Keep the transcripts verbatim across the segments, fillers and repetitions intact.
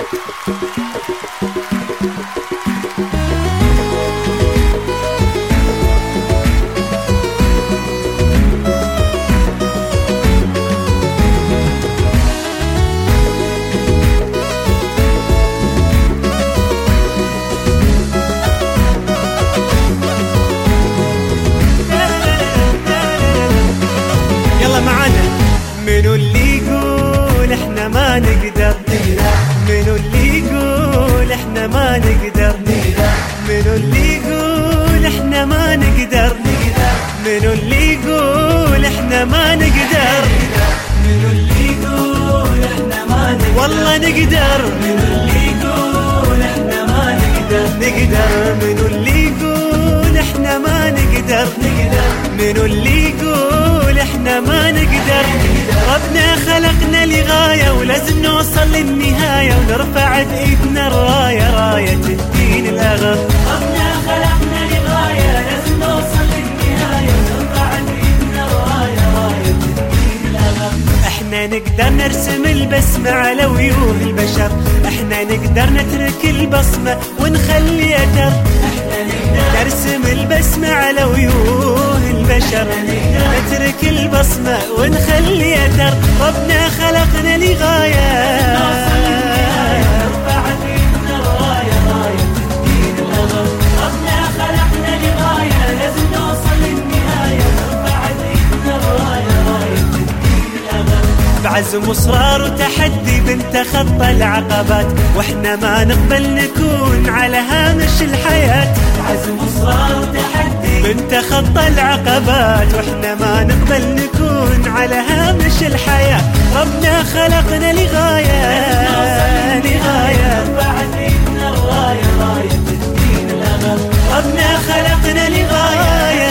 منو اللي يقول احنا ما نقدر؟ منو اللي يقول احنا ما نقدر؟ منو اللي يقول احنا ما نقدر؟ منو اللي يقول احنا ما نقدر؟ منو اللي يقول احنا ما نقدر؟ والله نقدر. منو اللي يقول احنا ما نقدر؟ نقدر. منو اللي يقول احنا ما نقدر؟ نقدر. منو اللي يقول احنا ما نقدر؟ ربنا خلقنا لغاية ولازم نوصل للنهاية ونرفع بإيدنا الراية، راية الدين الأغر. ربنا خلقنا لغاية لازم نوصل للنهاية ونرفع بإيدنا الراية، راية الدين الأغر. احنا نقدر نرسم البسمة على وجوه البشر، احنا نقدر نترك البصمة ونخلي أثر. احنا نقدر نرسم البسمة على وجوه البشر، نترك البصمة ونخلي أثر. ربنا خلقنا لغاية نوصل للنهاية نرفع بإيدنا الراية، راية الدين الأغر. ربنا خلقنا لغاية لازم نوصل للنهاية نرفع بإيدنا الراية، راية الدين الأغر. بعزم وإصرار وتحدي بنتخطى العقبات، واحنا ما نقبل نكون على هامش الحياة. بعزم وإصرار وتحدي بنتخطى العقبات، واحنا ما نقبل نكون على هامش الحياة. ربنا خلقنا لغاية لغاية نرفع بإيدنا الراية، راية الدين الأغر. ربنا خلقنا لغاية.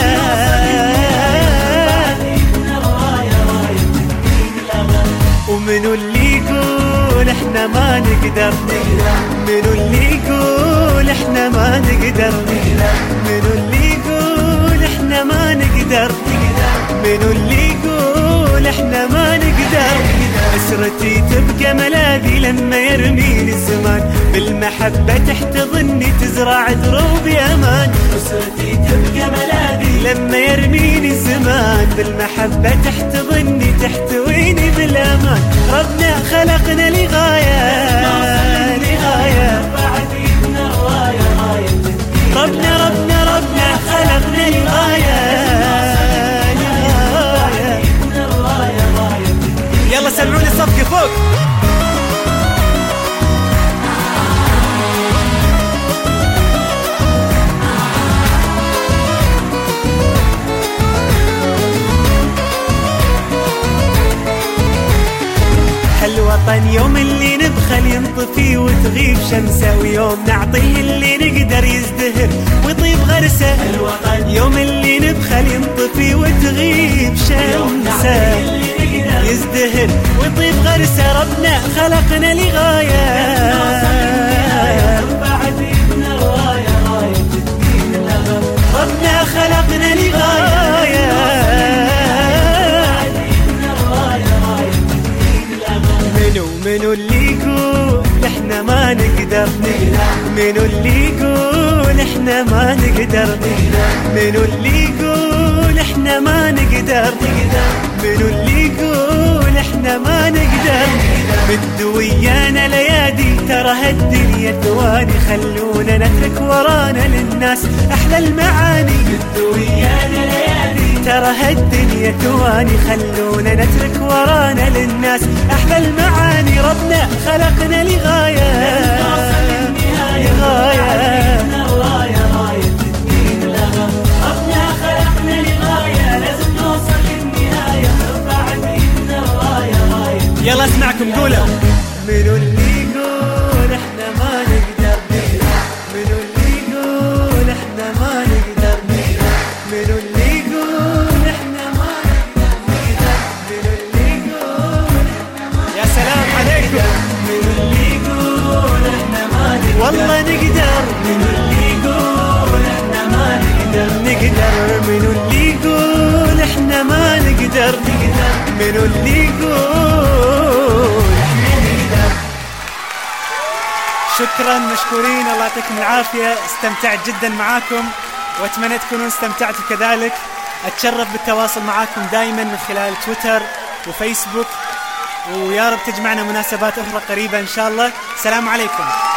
ومنو اللي يقول احنا ما نقدر؟ منو اللي يقول احنا ما نقدر؟ منو اللي يقول احنا ما نقدر؟ منو اللي يقول احنا ما نقدر؟ أسرتي تبقى ملاذي لما يرميني الزمان، بالمحبة تحتضني تزرع دروبي أمان. أسرتي تبقى ملاذي لما يرميني الزمان، بالمحبة تحتضني تحتويني بالأمان. ربنا خلقنا لغاية لغاية ربنا ربنا ربنا خلقنا لغاية لغاية. يلا سمعوني صفقة فوق. هالوطن يوم اللي نبخل ينطفي وتغيب شمسه، ويوم نعطيه اللي نقدر يزدهر ويطيب غرسه. الوطن يوم اللي نبخل ينطفي وتغيب شمسه، يزدهر ويطيب غرسه. ربنا خلقنا لغاية ربنا خلقنا لغاية. منو منو اللي يقول احنا ما نقدر؟ منو اللي يقول احنا ما نقدر؟ منو اللي يقول احنا ما نقدر؟ منو اللي يقول احنا ما نقدر؟ بدو ويانا ليادي ترى هالدنيا ثواني، خلونا نترك ورانا للناس احلى المعاني. بدو ويانا ليادي ترى هالدنيا ثواني، خلونا نترك ورانا للناس احلى المعاني. ربنا خلقنا لغاية لغاية ربنا خلقنا لغاية لازم نوصل للنهاية نرفع بإيدنا الراية، راية. يلا اسمعكم قولوا. منو اللي يقول احنا ما نقدر؟ منو اللي يقول احنا ما نقدر؟ منو اللي يقول احنا ما نقدر؟ منو اللي يقول احنا ما نقدر؟ يا سلام عليكم. منو اللي يقول احنا ما نقدر؟ والله نقدر. منو اللي يقول احنا ما نقدر؟ نقدر. منو اللي يقول احنا ما نقدر؟ نقدر. منو اللي يقول شكرا مشكورين، الله يعطيكم العافية. استمتعت جدا معاكم وأتمنى تكونوا استمتعتوا كذلك. أتشرف بالتواصل معاكم دائما من خلال تويتر وفيسبوك، ويا رب تجمعنا مناسبات أخرى قريبة إن شاء الله. السلام عليكم.